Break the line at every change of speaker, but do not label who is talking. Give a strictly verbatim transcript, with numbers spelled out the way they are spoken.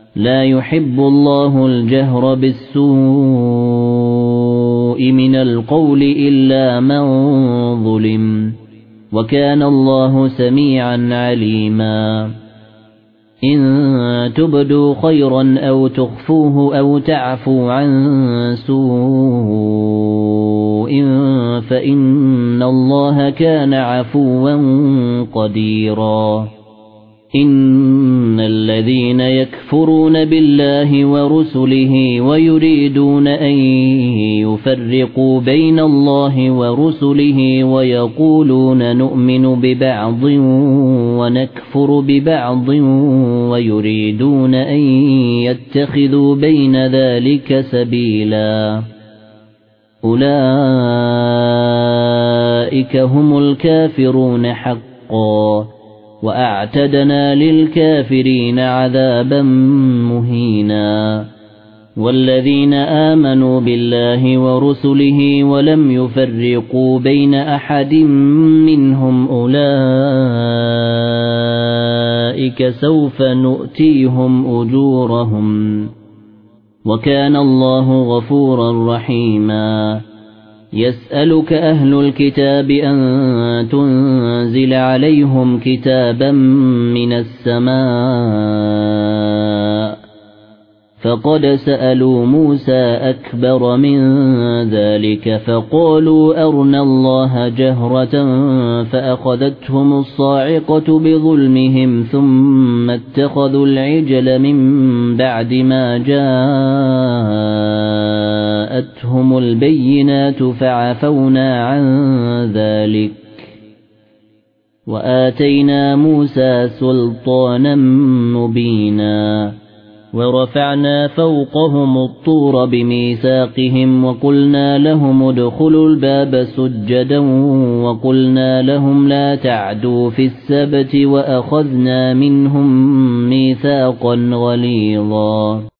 لا يحب الله الجهر بالسوء من القول إلا من ظلم وكان الله سميعا عليما إن تبدوا خيرا أو تخفوه أو تعفوا عن سوء فإن الله كان عفوا قديرا إن الذين يكفرون بالله ورسله ويريدون أن يفرقوا بين الله ورسله ويقولون نؤمن ببعض ونكفر ببعض ويريدون أن يتخذوا بين ذلك سبيلا أولئك هم الكافرون حقا وأعتدنا للكافرين عذابا مهينا والذين آمنوا بالله ورسله ولم يفرقوا بين أحد منهم أولئك سوف نؤتيهم أجورهم وكان الله غفورا رحيما يسألك أهل الكتاب أن تنزل عليهم كتابا من السماء فقد سألوا موسى أكبر من ذلك فقالوا أرنا الله جهرة فأخذتهم الصاعقة بظلمهم ثم اتخذوا العجل من بعد ما جاءتهم البينات فعفونا عن ذلك وآتينا موسى سلطانا مبينا ورفعنا فوقهم الطور بميثاقهم وقلنا لهم ادخلوا الباب سجدا وقلنا لهم لا تعدوا في السبت وأخذنا منهم ميثاقا غليظا